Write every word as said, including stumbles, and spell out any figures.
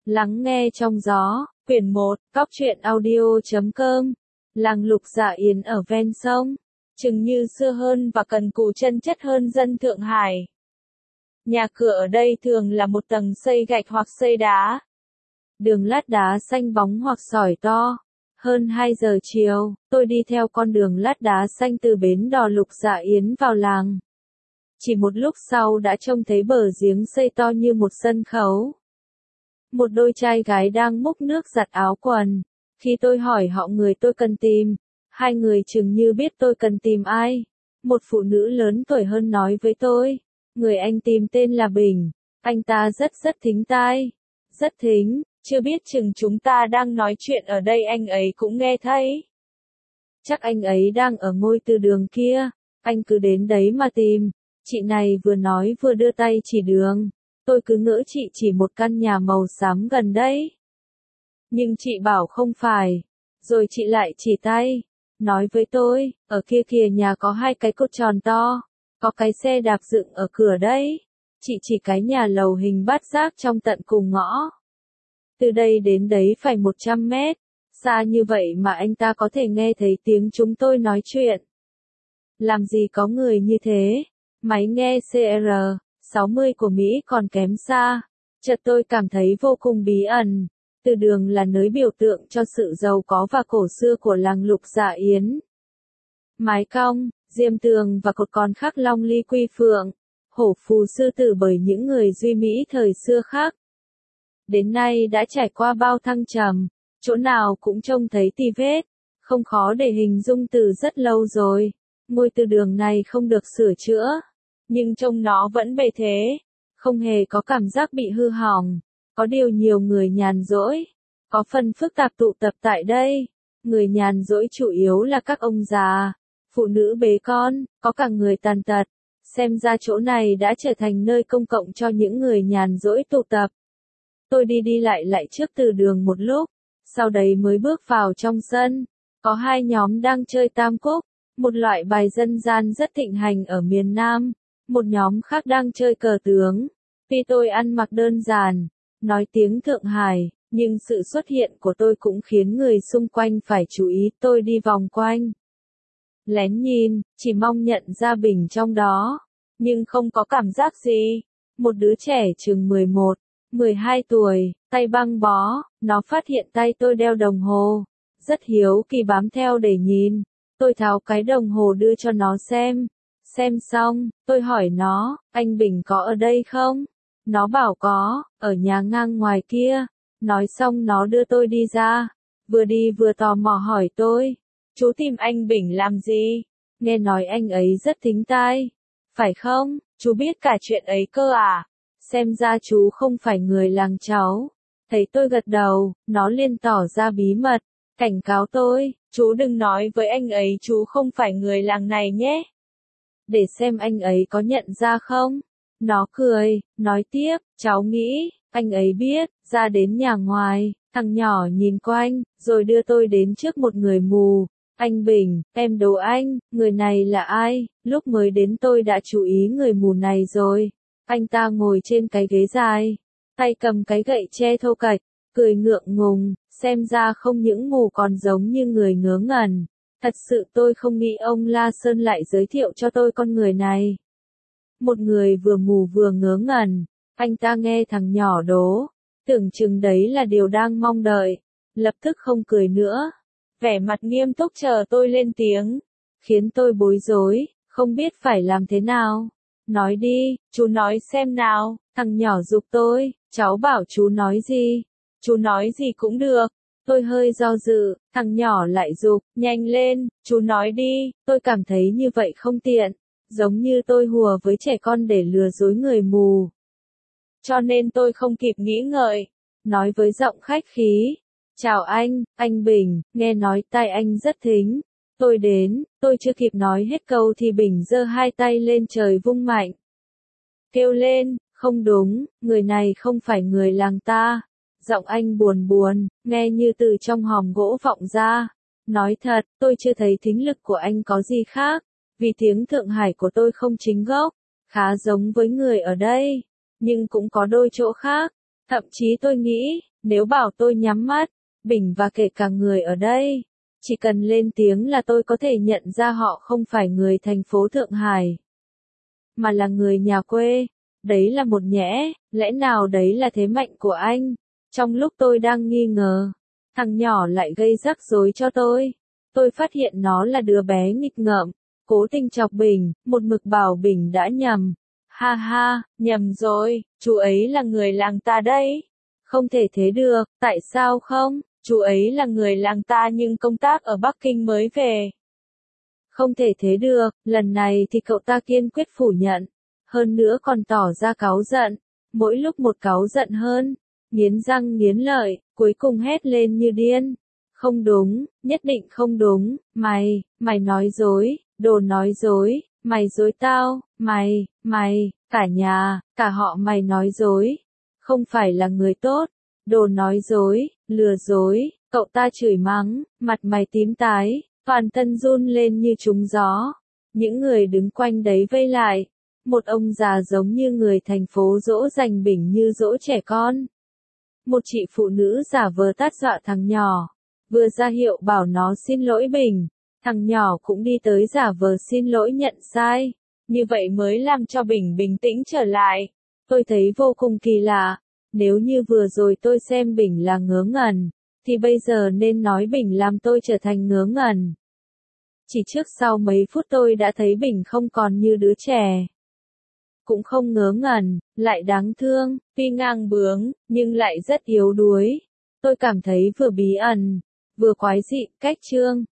Lắng nghe trong gió, quyển một, cóc truyện audio chấm com. Làng Lục Dạ Yến ở ven sông, chừng như xưa hơn và cần cù chân chất hơn dân Thượng Hải. Nhà cửa ở đây thường là một tầng xây gạch hoặc xây đá. Đường lát đá xanh bóng hoặc sỏi to. Hơn hai giờ chiều, tôi đi theo con đường lát đá xanh từ bến đò Lục Dạ Yến vào làng. Chỉ một lúc sau đã trông thấy bờ giếng xây to như một sân khấu. Một đôi trai gái đang múc nước giặt áo quần. Khi tôi hỏi họ người tôi cần tìm, hai người chừng như biết tôi cần tìm ai. Một phụ nữ lớn tuổi hơn nói với tôi, người anh tìm tên là Bình, anh ta rất rất thính tai. Rất thính, chưa biết chừng chúng ta đang nói chuyện ở đây anh ấy cũng nghe thấy. Chắc anh ấy đang ở ngôi từ đường kia, anh cứ đến đấy mà tìm. Chị này vừa nói vừa đưa tay chỉ đường. Tôi cứ ngỡ chị chỉ một căn nhà màu xám gần đấy. Nhưng chị bảo không phải. Rồi chị lại chỉ tay. Nói với tôi, ở kia kìa nhà có hai cái cột tròn to. Có cái xe đạp dựng ở cửa đấy. Chị chỉ cái nhà lầu hình bát giác trong tận cùng ngõ. Từ đây đến đấy phải một trăm mét. Xa như vậy mà anh ta có thể nghe thấy tiếng chúng tôi nói chuyện. Làm gì có người như thế. Máy nghe C R sáu mươi của Mỹ còn kém xa. Chợt tôi cảm thấy vô cùng bí ẩn. Từ đường là nơi biểu tượng cho sự giàu có và cổ xưa của làng Lục Dạ Yến. Mái cong, diêm tường và cột còn khắc long ly quy phượng, hổ phù sư tử bởi những người duy Mỹ thời xưa khác. Đến nay đã trải qua bao thăng trầm, chỗ nào cũng trông thấy tì vết, không khó để hình dung từ rất lâu rồi. Ngôi từ đường này không được sửa chữa, nhưng trông nó vẫn bề thế, không hề có cảm giác bị hư hỏng. Có điều nhiều người nhàn rỗi, có phần phức tạp tụ tập tại đây. Người nhàn rỗi chủ yếu là các ông già, phụ nữ bế con, có cả người tàn tật. Xem ra chỗ này đã trở thành nơi công cộng cho những người nhàn rỗi tụ tập. Tôi đi đi lại lại trước từ đường một lúc, sau đấy mới bước vào trong sân. Có hai nhóm đang chơi tam cúc, một loại bài dân gian rất thịnh hành ở miền Nam. Một nhóm khác đang chơi cờ tướng. Tuy tôi ăn mặc đơn giản, nói tiếng Thượng Hải, nhưng sự xuất hiện của tôi cũng khiến người xung quanh phải chú ý. Tôi đi vòng quanh, lén nhìn, chỉ mong nhận ra Bình trong đó, nhưng không có cảm giác gì. Một đứa trẻ chừng mười một, mười hai tuổi, tay băng bó, nó phát hiện tay tôi đeo đồng hồ. Rất hiếu kỳ bám theo để nhìn. Tôi tháo cái đồng hồ đưa cho nó xem. Xem xong, tôi hỏi nó, anh Bình có ở đây không? Nó bảo có, ở nhà ngang ngoài kia. Nói xong nó đưa tôi đi ra. Vừa đi vừa tò mò hỏi tôi, chú tìm anh Bình làm gì? Nghe nói anh ấy rất thính tai. Phải không? Chú biết cả chuyện ấy cơ à? Xem ra chú không phải người làng cháu. Thấy tôi gật đầu, nó liền tỏ ra bí mật, cảnh cáo tôi, chú đừng nói với anh ấy chú không phải người làng này nhé. Để xem anh ấy có nhận ra không? Nó cười, nói tiếp, cháu nghĩ, anh ấy biết. Ra đến nhà ngoài, thằng nhỏ nhìn quanh, rồi đưa tôi đến trước một người mù. Anh Bình, em đố anh, người này là ai? Lúc mới đến tôi đã chú ý người mù này rồi. Anh ta ngồi trên cái ghế dài, tay cầm cái gậy tre thô kệch, cười ngượng ngùng, xem ra không những mù còn giống như người ngớ ngẩn. Thật sự tôi không nghĩ ông La Sơn lại giới thiệu cho tôi con người này. Một người vừa mù vừa ngớ ngẩn, anh ta nghe thằng nhỏ đố, tưởng chừng đấy là điều đang mong đợi, lập tức không cười nữa. Vẻ mặt nghiêm túc chờ tôi lên tiếng, khiến tôi bối rối, không biết phải làm thế nào. Nói đi, chú nói xem nào, thằng nhỏ giục tôi, cháu bảo chú nói gì? Chú nói gì cũng được. Tôi hơi do dự, thằng nhỏ lại giục, nhanh lên, chú nói đi. Tôi cảm thấy như vậy không tiện, giống như tôi hùa với trẻ con để lừa dối người mù. Cho nên tôi không kịp nghĩ ngợi, nói với giọng khách khí, chào anh, anh Bình, nghe nói tai anh rất thính. Tôi đến, tôi chưa kịp nói hết câu thì Bình giơ hai tay lên trời vung mạnh. Kêu lên, không đúng, người này không phải người làng ta. Giọng anh buồn buồn, nghe như từ trong hòm gỗ vọng ra. Nói thật, tôi chưa thấy thính lực của anh có gì khác, vì tiếng Thượng Hải của tôi không chính gốc, khá giống với người ở đây, nhưng cũng có đôi chỗ khác. Thậm chí tôi nghĩ, nếu bảo tôi nhắm mắt, Bình và kể cả người ở đây, chỉ cần lên tiếng là tôi có thể nhận ra họ không phải người thành phố Thượng Hải, mà là người nhà quê. Đấy là một nhẽ, lẽ nào đấy là thế mạnh của anh? Trong lúc tôi đang nghi ngờ, thằng nhỏ lại gây rắc rối cho tôi. Tôi phát hiện nó là đứa bé nghịch ngợm, cố tình chọc Bình, một mực bảo Bình đã nhầm. Ha ha, nhầm rồi, chú ấy là người làng ta đấy. Không thể thế được, tại sao không? Chú ấy là người làng ta nhưng công tác ở Bắc Kinh mới về. Không thể thế được, lần này thì cậu ta kiên quyết phủ nhận. Hơn nữa còn tỏ ra cáu giận, mỗi lúc một cáu giận hơn, nghiến răng nghiến lợi, cuối cùng hét lên như điên. Không đúng, nhất định không đúng, mày, mày nói dối, đồ nói dối, mày dối tao, mày, mày, cả nhà, cả họ mày nói dối, không phải là người tốt, đồ nói dối, lừa dối, cậu ta chửi mắng, mặt mày tím tái, toàn thân run lên như trúng gió. Những người đứng quanh đấy vây lại. Một ông già giống như người thành phố dỗ dành Bình như dỗ trẻ con. Một chị phụ nữ giả vờ tát dọa thằng nhỏ, vừa ra hiệu bảo nó xin lỗi Bình, thằng nhỏ cũng đi tới giả vờ xin lỗi nhận sai, như vậy mới làm cho Bình bình tĩnh trở lại. Tôi thấy vô cùng kỳ lạ, nếu như vừa rồi tôi xem Bình là ngớ ngẩn, thì bây giờ nên nói Bình làm tôi trở thành ngớ ngẩn. Chỉ trước sau mấy phút tôi đã thấy Bình không còn như đứa trẻ. Cũng không ngớ ngẩn, lại đáng thương, tuy ngang bướng, nhưng lại rất yếu đuối. Tôi cảm thấy vừa bí ẩn, vừa quái dị, cách Trương.